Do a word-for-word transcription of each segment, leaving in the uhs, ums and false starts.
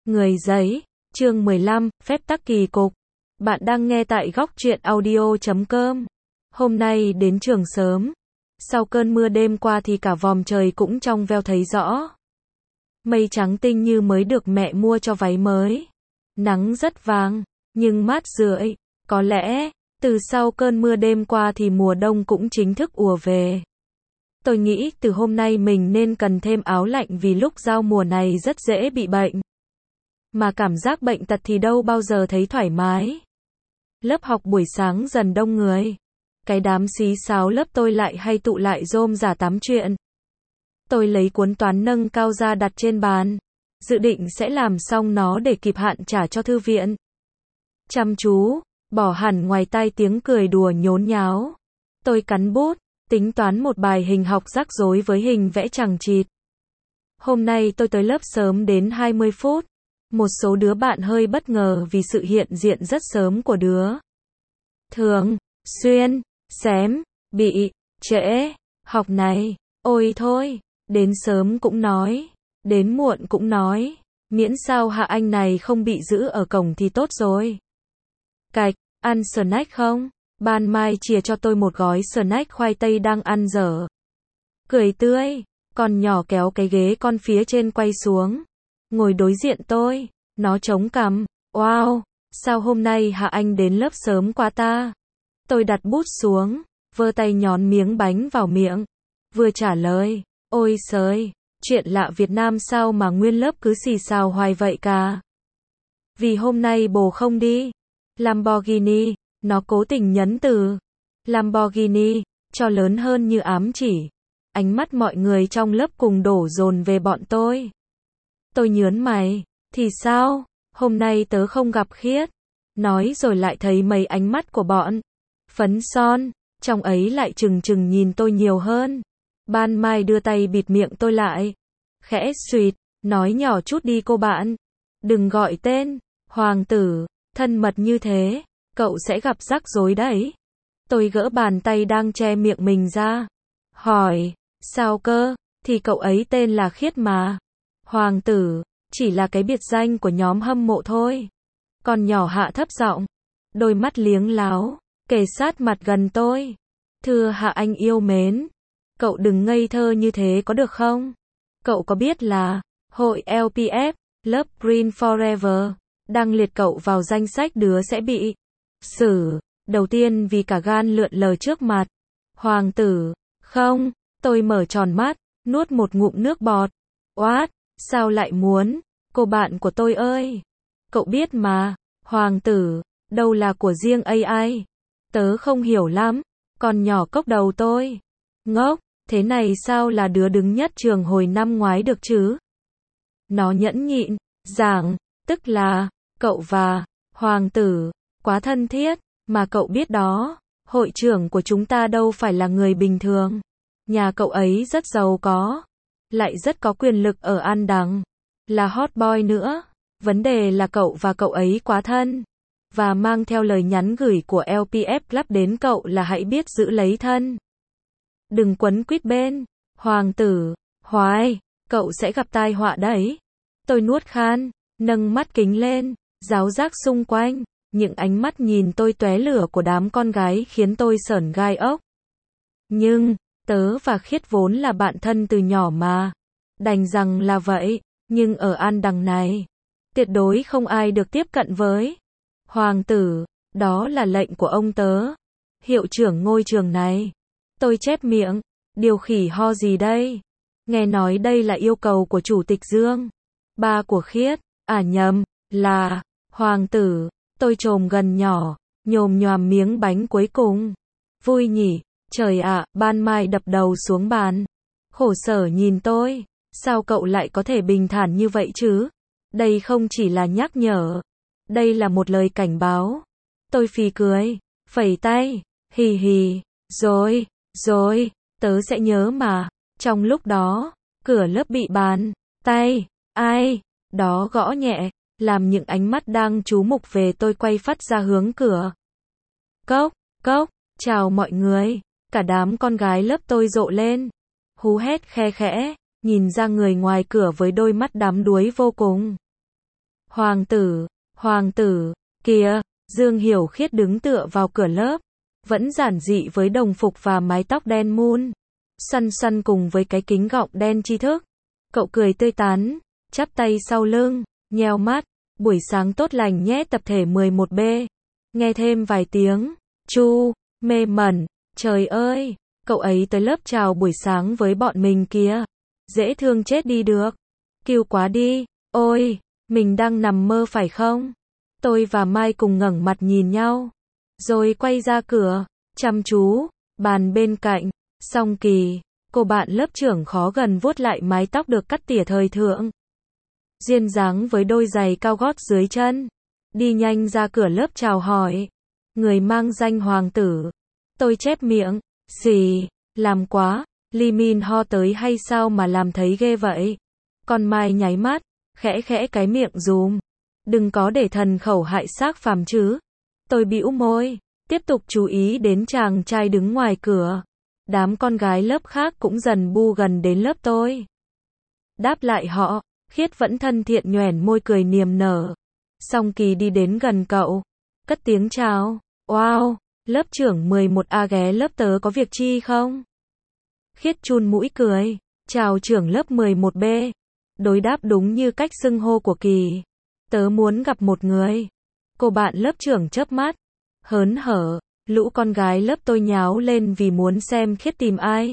Người giấy, chương mười lăm, phép tắc kỳ cục. Bạn đang nghe tại góc truyện audio chấm com. Hôm nay đến trường sớm. Sau cơn mưa đêm qua thì cả vòm trời cũng trong veo thấy rõ. Mây trắng tinh như mới được mẹ mua cho váy mới. Nắng rất vàng, nhưng mát rượi. Có lẽ, từ sau cơn mưa đêm qua thì mùa đông cũng chính thức ùa về. Tôi nghĩ từ hôm nay mình nên cần thêm áo lạnh vì lúc giao mùa này rất dễ bị bệnh. Mà cảm giác bệnh tật thì đâu bao giờ thấy thoải mái. Lớp học buổi sáng dần đông người. Cái đám xí xáo lớp tôi lại hay tụ lại rôm rả tám chuyện. Tôi lấy cuốn toán nâng cao ra đặt trên bàn. Dự định sẽ làm xong nó để kịp hạn trả cho thư viện. Chăm chú, bỏ hẳn ngoài tai tiếng cười đùa nhốn nháo. Tôi cắn bút, tính toán một bài hình học rắc rối với hình vẽ chằng chịt. Hôm nay tôi tới lớp sớm đến hai mươi phút. Một số đứa bạn hơi bất ngờ vì sự hiện diện rất sớm của đứa. Thường, xuyên, xém, bị, trễ, học này, ôi thôi, đến sớm cũng nói, đến muộn cũng nói, miễn sao hạ anh này không bị giữ ở cổng thì tốt rồi. Cạch, ăn snack không? Ban Mai chìa cho tôi một gói snack khoai tây đang ăn dở. Cười tươi, con nhỏ kéo cái ghế con phía trên quay xuống. Ngồi đối diện tôi, nó chống cằm, wow, sao hôm nay hạ anh đến lớp sớm quá ta? Tôi đặt bút xuống, vơ tay nhón miếng bánh vào miệng, vừa trả lời, ôi sới, chuyện lạ Việt Nam sao mà nguyên lớp cứ xì xào hoài vậy cả? Vì hôm nay bồ không đi. Lamborghini, nó cố tình nhấn từ Lamborghini, cho lớn hơn như ám chỉ. Ánh mắt mọi người trong lớp cùng đổ dồn về bọn tôi. Tôi nhớn mày, thì sao, hôm nay tớ không gặp Khiết. Nói rồi lại thấy mấy ánh mắt của bọn phấn son, trong ấy lại chừng chừng nhìn tôi nhiều hơn. Ban Mai đưa tay bịt miệng tôi lại. Khẽ suýt, nói nhỏ chút đi cô bạn. Đừng gọi tên, hoàng tử, thân mật như thế, cậu sẽ gặp rắc rối đấy. Tôi gỡ bàn tay đang che miệng mình ra. Hỏi, sao cơ, thì cậu ấy tên là Khiết mà. Hoàng tử, chỉ là cái biệt danh của nhóm hâm mộ thôi. Con nhỏ hạ thấp giọng, đôi mắt liếng láo, kề sát mặt gần tôi. Thưa hạ anh yêu mến, cậu đừng ngây thơ như thế có được không? Cậu có biết là, hội lờ pê ép, lớp Green Forever, đang liệt cậu vào danh sách đứa sẽ bị xử, đầu tiên vì cả gan lượn lờ trước mặt. Hoàng tử, không, tôi mở tròn mắt, nuốt một ngụm nước bọt. Oát, sao lại muốn, cô bạn của tôi ơi. Cậu biết mà, hoàng tử, đâu là của riêng a i. Tớ không hiểu lắm, con nhỏ cốc đầu tôi. Ngốc, thế này sao là đứa đứng nhất trường hồi năm ngoái được chứ? Nó nhẫn nhịn, giảng, tức là, cậu và, hoàng tử, quá thân thiết, mà cậu biết đó, hội trưởng của chúng ta đâu phải là người bình thường. Nhà cậu ấy rất giàu có, lại rất có quyền lực ở An Đằng, là hot boy nữa. Vấn đề là cậu và cậu ấy quá thân, và mang theo lời nhắn gửi của lờ pê ép Club đến cậu là hãy biết giữ lấy thân. Đừng quấn quýt bên, hoàng tử, hoài, cậu sẽ gặp tai họa đấy. Tôi nuốt khan, nâng mắt kính lên, giáo giác xung quanh, những ánh mắt nhìn tôi tóe lửa của đám con gái khiến tôi sởn gai ốc. Nhưng, tớ và Khiết vốn là bạn thân từ nhỏ mà. Đành rằng là vậy, nhưng ở An Đằng này, tuyệt đối không ai được tiếp cận với. Hoàng tử, đó là lệnh của ông tớ. Hiệu trưởng ngôi trường này. Tôi chép miệng, điều khỉ ho gì đây? Nghe nói đây là yêu cầu của Chủ tịch Dương. Ba của Khiết, à nhầm, là, hoàng tử. Tôi trồm gần nhỏ, nhồm nhoàm miếng bánh cuối cùng. Vui nhỉ, trời ạ, Ban Mai đập đầu xuống bàn. Khổ sở nhìn tôi, sao cậu lại có thể bình thản như vậy chứ? Đây không chỉ là nhắc nhở, đây là một lời cảnh báo. Tôi phì cười, phẩy tay, hì hì, rồi, rồi, tớ sẽ nhớ mà. Trong lúc đó, cửa lớp bị bàn tay, ai, đó gõ nhẹ, làm những ánh mắt đang chú mục về tôi quay phắt ra hướng cửa. Cốc, cốc, chào mọi người, cả đám con gái lớp tôi rộ lên. Hú hét khe khẽ, nhìn ra người ngoài cửa với đôi mắt đắm đuối vô cùng. Hoàng tử, hoàng tử, kìa, Dương Hiểu Khiết đứng tựa vào cửa lớp, vẫn giản dị với đồng phục và mái tóc đen mun, xoăn xoăn cùng với cái kính gọng đen tri thức. Cậu cười tươi tắn, chắp tay sau lưng, nheo mắt, buổi sáng tốt lành nhé tập thể mười một B. Nghe thêm vài tiếng, chu, mê mẩn, trời ơi, cậu ấy tới lớp chào buổi sáng với bọn mình kìa. Dễ thương chết đi được. Cute quá đi, ôi, mình đang nằm mơ phải không? Tôi và Mai cùng ngẩng mặt nhìn nhau, rồi quay ra cửa, chăm chú, bàn bên cạnh, Song Kỳ, cô bạn lớp trưởng khó gần vuốt lại mái tóc được cắt tỉa thời thượng. Duyên dáng với đôi giày cao gót dưới chân, đi nhanh ra cửa lớp chào hỏi. Người mang danh hoàng tử. Tôi chép miệng, xì, làm quá, Lee Min Ho tới hay sao mà làm thấy ghê vậy? Còn Mai nháy mắt, khẽ khẽ cái miệng dùm. Đừng có để thần khẩu hại xác phàm chứ. Tôi bĩu môi, tiếp tục chú ý đến chàng trai đứng ngoài cửa. Đám con gái lớp khác cũng dần bu gần đến lớp tôi. Đáp lại họ, Khiết vẫn thân thiện nhoẻn môi cười niềm nở. Song Kỳ đi đến gần cậu, cất tiếng chào. Wow, lớp trưởng mười một A ghé lớp tớ có việc chi không? Khiết chun mũi cười, chào trưởng lớp mười một B. Đối đáp đúng như cách xưng hô của Kỳ. Tớ muốn gặp một người. Cô bạn lớp trưởng chớp mắt, hớn hở, lũ con gái lớp tôi nháo lên vì muốn xem Khiết tìm ai.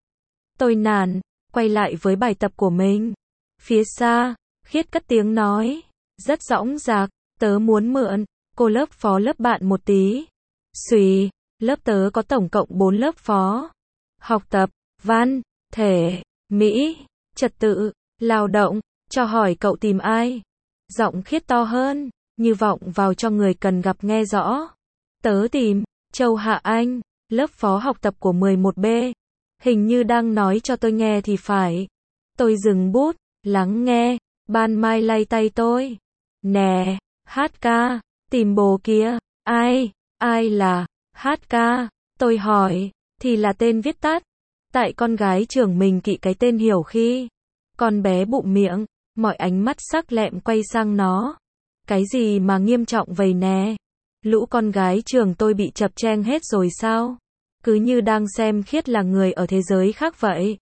Tôi nản, quay lại với bài tập của mình. Phía xa, Khiết cất tiếng nói, rất dõng dạc, tớ muốn mượn cô lớp phó lớp bạn một tí. Xùy, lớp tớ có tổng cộng bốn lớp phó. Học tập, văn, thể, mỹ, trật tự, lao động, cho hỏi cậu tìm ai. Giọng Khiết to hơn, như vọng vào cho người cần gặp nghe rõ. Tớ tìm Châu Hạ Anh, lớp phó học tập của mười một B. Hình như đang nói cho tôi nghe thì phải. Tôi dừng bút, lắng nghe. Ban Mai lay tay tôi. Nè, hát ca, tìm bồ kia. Ai, ai là hát ca? Tôi hỏi, thì là tên viết tắt. Tại con gái trường mình kỵ cái tên Hiểu khi. Con bé bụng miệng, mọi ánh mắt sắc lẹm quay sang nó. Cái gì mà nghiêm trọng vậy nè? Lũ con gái trường tôi bị chập cheng hết rồi sao? Cứ như đang xem Khiết là người ở thế giới khác vậy.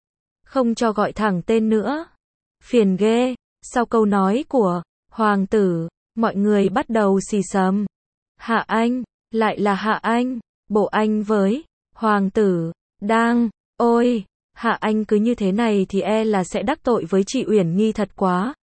Không cho gọi thẳng tên nữa. Phiền ghê. Sau câu nói của hoàng tử, mọi người bắt đầu xì xầm. Hạ Anh, lại là Hạ Anh, bộ anh với hoàng tử, đang, ôi, Hạ Anh cứ như thế này thì e là sẽ đắc tội với chị Uyển Nhi thật quá.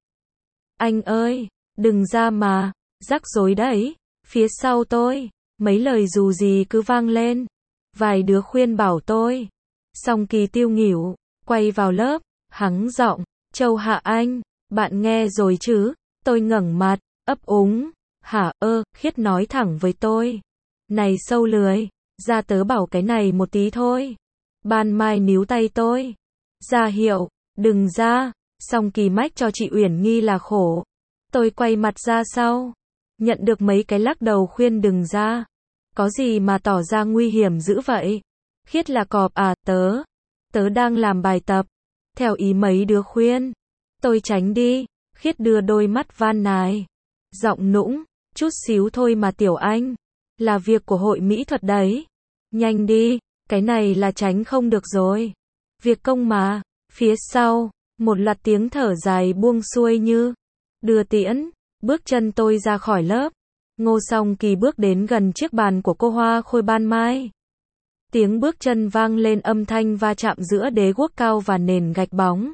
Anh ơi, đừng ra mà, rắc rối đấy. Phía sau tôi, mấy lời dù gì cứ vang lên. Vài đứa khuyên bảo tôi. Song Kỳ tiêu nghỉu, quay vào lớp, hắng giọng, Châu Hạ Anh, bạn nghe rồi chứ? Tôi ngẩng mặt, ấp úng. Hả ơ, Khiết nói thẳng với tôi. Này sâu lười, ra tớ bảo cái này một tí thôi. Ban Mai níu tay tôi. Ra hiệu, đừng ra. Song Kỳ mách cho chị Uyển Nhi là khổ. Tôi quay mặt ra sau. Nhận được mấy cái lắc đầu khuyên đừng ra. Có gì mà tỏ ra nguy hiểm dữ vậy? Khiết là cọp à, tớ. Tớ đang làm bài tập. Theo ý mấy đứa khuyên. Tôi tránh đi. Khiết đưa đôi mắt van nài. Giọng nũng, chút xíu thôi mà Tiểu Anh. Là việc của hội mỹ thuật đấy. Nhanh đi, cái này là tránh không được rồi. Việc công mà. Phía sau, một loạt tiếng thở dài buông xuôi như đưa tiễn. Bước chân tôi ra khỏi lớp. Ngô Song Kỳ bước đến gần chiếc bàn của cô Hoa Khôi Ban Mai. Tiếng bước chân vang lên âm thanh va chạm giữa đế guốc cao và nền gạch bóng.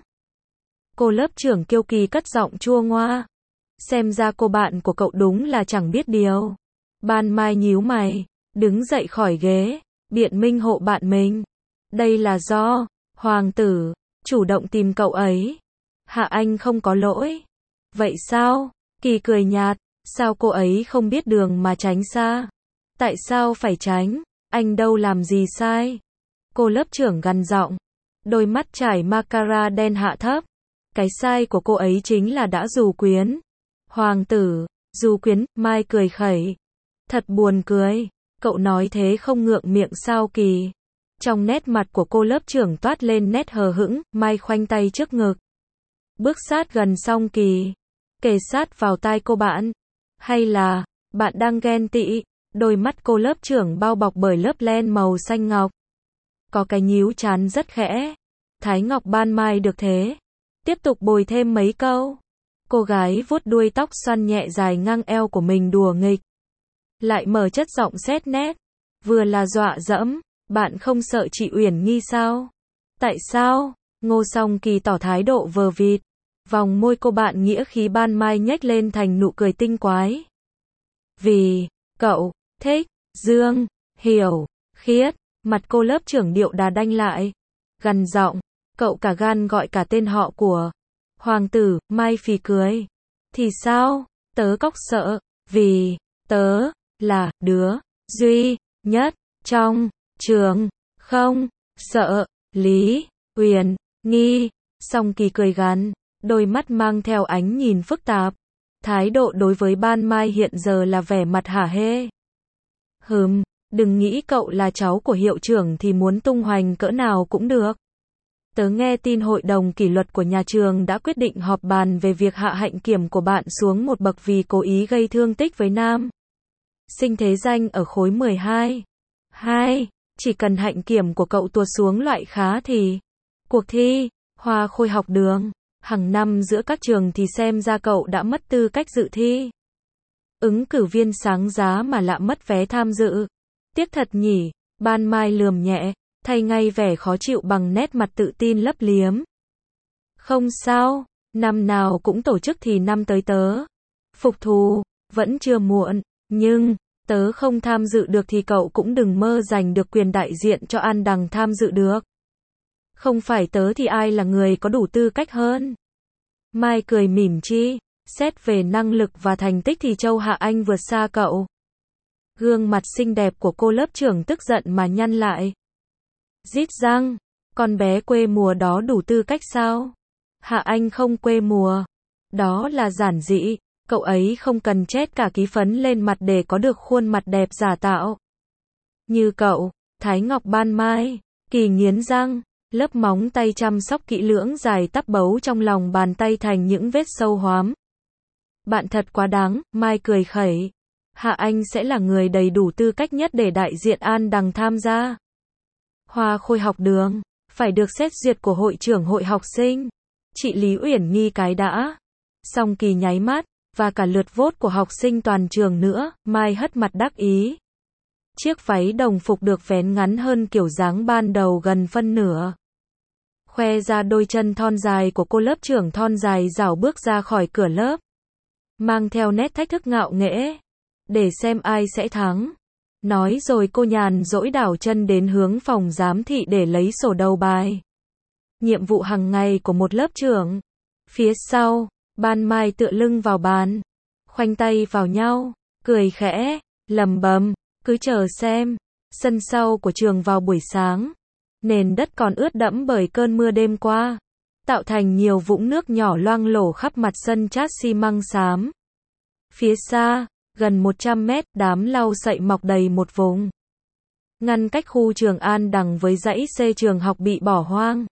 Cô lớp trưởng Kiêu Kỳ cất giọng chua ngoa. Xem ra cô bạn của cậu đúng là chẳng biết điều. Ban Mai nhíu mày, đứng dậy khỏi ghế, biện minh hộ bạn mình. Đây là do hoàng tử chủ động tìm cậu ấy. Hạ Anh không có lỗi. Vậy sao? Kỳ cười nhạt, sao cô ấy không biết đường mà tránh xa? Tại sao phải tránh? Anh đâu làm gì sai? Cô lớp trưởng gằn giọng, đôi mắt trải mascara đen hạ thấp. Cái sai của cô ấy chính là đã dù quyến. Hoàng tử, dù quyến, Mai cười khẩy. Thật buồn cười, cậu nói thế không ngượng miệng sao Kỳ? Trong nét mặt của cô lớp trưởng toát lên nét hờ hững, Mai khoanh tay trước ngực. Bước sát gần Song Kỳ. kề sát vào tai cô bạn. Hay là, bạn đang ghen tị, đôi mắt cô lớp trưởng bao bọc bởi lớp len màu xanh ngọc. Có cái nhíu chán rất khẽ. Thái Ngọc Ban Mai được thế. Tiếp tục bồi thêm mấy câu. Cô gái vuốt đuôi tóc xoăn nhẹ dài ngang eo của mình đùa nghịch. Lại mở chất giọng xét nét. Vừa là dọa dẫm, bạn không sợ chị Uyển nghi sao? Tại sao? Ngô Song Kỳ tỏ thái độ vờ vịt. Vòng môi cô bạn nghĩa khí Ban Mai nhếch lên thành nụ cười tinh quái. Vì, cậu, thích, Dương, Hiểu, Khiết, mặt cô lớp trưởng điệu đà đanh lại. Gằn giọng, cậu cả gan gọi cả tên họ của hoàng tử, Mai phì cười. Thì sao, tớ cóc sợ, vì, tớ, là, đứa, duy, nhất, trong, trường, không, sợ, Lý, Uyển, nghi. Song Kỳ cười gằn, đôi mắt mang theo ánh nhìn phức tạp. Thái độ đối với Ban Mai hiện giờ là vẻ mặt hả hê. Hừm, đừng nghĩ cậu là cháu của hiệu trưởng thì muốn tung hoành cỡ nào cũng được. Tớ nghe tin hội đồng kỷ luật của nhà trường đã quyết định họp bàn về việc hạ hạnh kiểm của bạn xuống một bậc vì cố ý gây thương tích với nam sinh thế danh ở khối mười hai. Hai, chỉ cần hạnh kiểm của cậu tuột xuống loại khá thì cuộc thi Hoa Khôi học đường hàng năm giữa các trường thì xem ra cậu đã mất tư cách dự thi. Ứng cử viên sáng giá mà lạ mất vé tham dự. Tiếc thật nhỉ, Ban Mai lườm nhẹ, thay ngay vẻ khó chịu bằng nét mặt tự tin lấp liếm. Không sao, năm nào cũng tổ chức thì năm tới tớ phục thù, vẫn chưa muộn, nhưng, tớ không tham dự được thì cậu cũng đừng mơ giành được quyền đại diện cho An Đằng tham dự được. Không phải tớ thì ai là người có đủ tư cách hơn. Mai cười mỉm chi, xét về năng lực và thành tích thì Châu Hạ Anh vượt xa cậu. Gương mặt xinh đẹp của cô lớp trưởng tức giận mà nhăn lại. Rít răng, con bé quê mùa đó đủ tư cách sao? Hạ Anh không quê mùa. Đó là giản dị, cậu ấy không cần chét cả ký phấn lên mặt để có được khuôn mặt đẹp giả tạo. Như cậu, Thái Ngọc Ban Mai, Kỳ nghiến răng, lớp móng tay chăm sóc kỹ lưỡng dài tắp bấu trong lòng bàn tay thành những vết sâu hoắm. Bạn thật quá đáng, Mai cười khẩy. Hạ Anh sẽ là người đầy đủ tư cách nhất để đại diện An Đằng tham gia. Hoa Khôi học đường, phải được xét duyệt của hội trưởng hội học sinh. Chị Lý Uyển nghi cái đã. Song Kỳ nháy mắt, và cả lượt vote của học sinh toàn trường nữa, Mai hất mặt đắc ý. Chiếc váy đồng phục được vén ngắn hơn kiểu dáng ban đầu gần phân nửa. Khoe ra đôi chân thon dài của cô lớp trưởng thon dài rảo bước ra khỏi cửa lớp. Mang theo nét thách thức ngạo nghễ. Để xem ai sẽ thắng. Nói rồi cô nhàn dỗi đảo chân đến hướng phòng giám thị để lấy sổ đầu bài. Nhiệm vụ hàng ngày của một lớp trưởng. Phía sau, Ban Mai tựa lưng vào bàn. Khoanh tay vào nhau, cười khẽ, lầm bầm, cứ chờ xem. Sân sau của trường vào buổi sáng. Nền đất còn ướt đẫm bởi cơn mưa đêm qua. Tạo thành nhiều vũng nước nhỏ loang lổ khắp mặt sân chát xi măng xám. Phía xa, gần một trăm mét, đám lau sậy mọc đầy một vùng. Ngăn cách khu trường An Đằng với dãy C trường học bị bỏ hoang.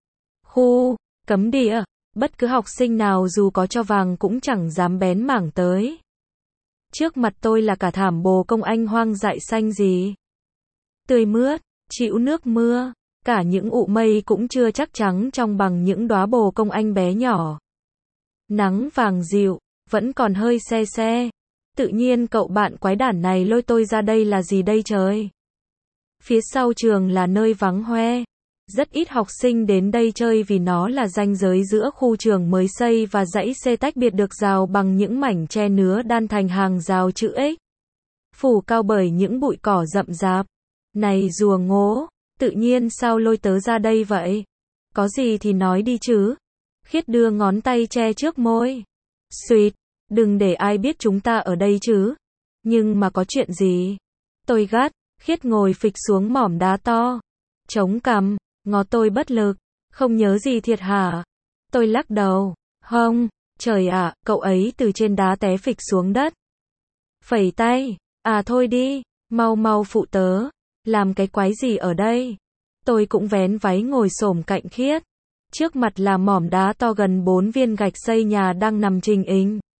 Khu, cấm địa, bất cứ học sinh nào dù có cho vàng cũng chẳng dám bén mảng tới. Trước mặt tôi là cả thảm bồ công anh hoang dại xanh gì. Tươi mướt, chịu nước mưa, cả những ụ mây cũng chưa chắc trắng trong bằng những đóa bồ công anh bé nhỏ. Nắng vàng dịu, vẫn còn hơi se se. Tự nhiên cậu bạn quái đản này lôi tôi ra đây là gì đây trời? Phía sau trường là nơi vắng hoe. Rất ít học sinh đến đây chơi vì nó là ranh giới giữa khu trường mới xây và dãy C tách biệt được rào bằng những mảnh tre nứa đan thành hàng rào chữ X. Phủ cao bởi những bụi cỏ rậm rạp. Này rùa ngố, tự nhiên sao lôi tớ ra đây vậy? Có gì thì nói đi chứ. Khiết đưa ngón tay che trước môi. Xuyệt, đừng để ai biết chúng ta ở đây chứ. Nhưng mà có chuyện gì? Tôi gắt, Khiết ngồi phịch xuống mỏm đá to. Chống cằm, ngó tôi bất lực. Không nhớ gì thiệt hả? Tôi lắc đầu. Không, trời ạ, cậu ấy từ trên đá té phịch xuống đất. Phẩy tay, à thôi đi, mau mau phụ tớ. Làm cái quái gì ở đây? Tôi cũng vén váy ngồi xổm cạnh Khiết. Trước mặt là mỏm đá to gần bốn viên gạch xây nhà đang nằm trình hình.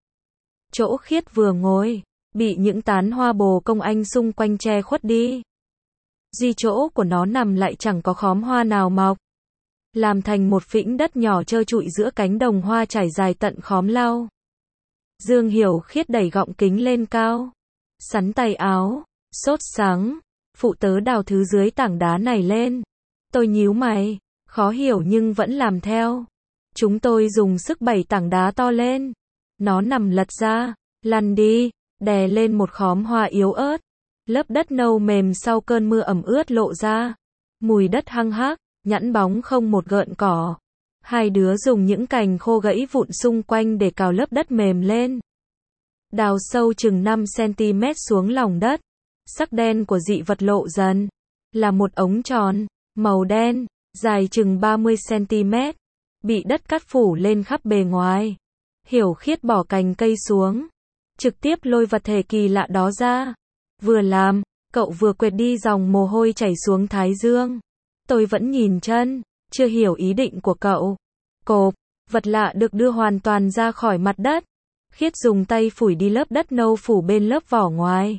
Chỗ Khiết vừa ngồi, bị những tán hoa bồ công anh xung quanh che khuất đi. Duy chỗ của nó nằm lại chẳng có khóm hoa nào mọc. Làm thành một phĩnh đất nhỏ trơ trụi giữa cánh đồng hoa trải dài tận khóm lau. Dương Hiểu Khiết đẩy gọng kính lên cao. Sắn tay áo, sốt sắng, phụ tớ đào thứ dưới tảng đá này lên. Tôi nhíu mày, khó hiểu nhưng vẫn làm theo. Chúng tôi dùng sức đẩy tảng đá to lên. Nó nằm lật ra, lăn đi, đè lên một khóm hoa yếu ớt. Lớp đất nâu mềm sau cơn mưa ẩm ướt lộ ra. Mùi đất hăng hắc, nhẵn bóng không một gợn cỏ. Hai đứa dùng những cành khô gãy vụn xung quanh để cào lớp đất mềm lên. Đào sâu chừng năm xăng-ti-mét xuống lòng đất. Sắc đen của dị vật lộ dần. Là một ống tròn, màu đen, dài chừng ba mươi xăng-ti-mét. Bị đất cắt phủ lên khắp bề ngoài. Hiểu Khiết bỏ cành cây xuống. Trực tiếp lôi vật thể kỳ lạ đó ra. Vừa làm, cậu vừa quệt đi dòng mồ hôi chảy xuống thái dương. Tôi vẫn nhìn chân, chưa hiểu ý định của cậu. Cộp, vật lạ được đưa hoàn toàn ra khỏi mặt đất. Khiết dùng tay phủi đi lớp đất nâu phủ bên lớp vỏ ngoài.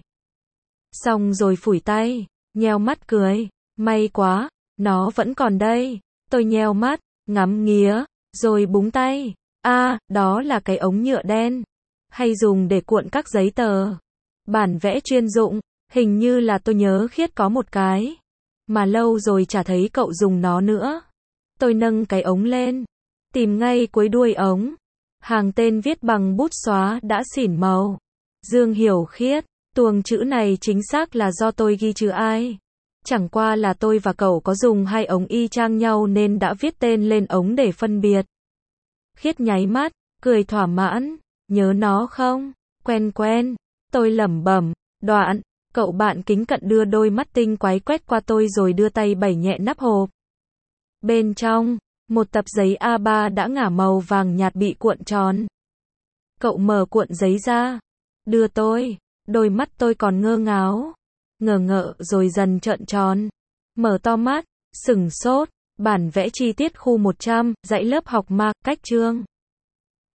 Xong rồi phủi tay, nheo mắt cười. May quá, nó vẫn còn đây. Tôi nheo mắt, ngắm nghía, rồi búng tay. À, đó là cái ống nhựa đen. Hay dùng để cuộn các giấy tờ. Bản vẽ chuyên dụng, hình như là tôi nhớ Khiết có một cái. Mà lâu rồi chả thấy cậu dùng nó nữa. Tôi nâng cái ống lên, tìm ngay cuối đuôi ống. Hàng tên viết bằng bút xóa đã xỉn màu. Dương Hiểu Khiết, tuồng chữ này chính xác là do tôi ghi chứ ai. Chẳng qua là tôi và cậu có dùng hai ống y chang nhau nên đã viết tên lên ống để phân biệt. Khiết nháy mắt, cười thỏa mãn. Nhớ nó không? Quen quen. Tôi lẩm bẩm. Đoạn, cậu bạn kính cận đưa đôi mắt tinh quái quét qua tôi rồi đưa tay bẩy nhẹ nắp hộp. Bên trong, một tập giấy a ba đã ngả màu vàng nhạt bị cuộn tròn. Cậu mở cuộn giấy ra, đưa tôi. Đôi mắt tôi còn ngơ ngáo, ngờ ngợ rồi dần trợn tròn. Mở to mắt, sửng sốt. Bản vẽ chi tiết khu một trăm, dãy lớp học mạc, cách chương.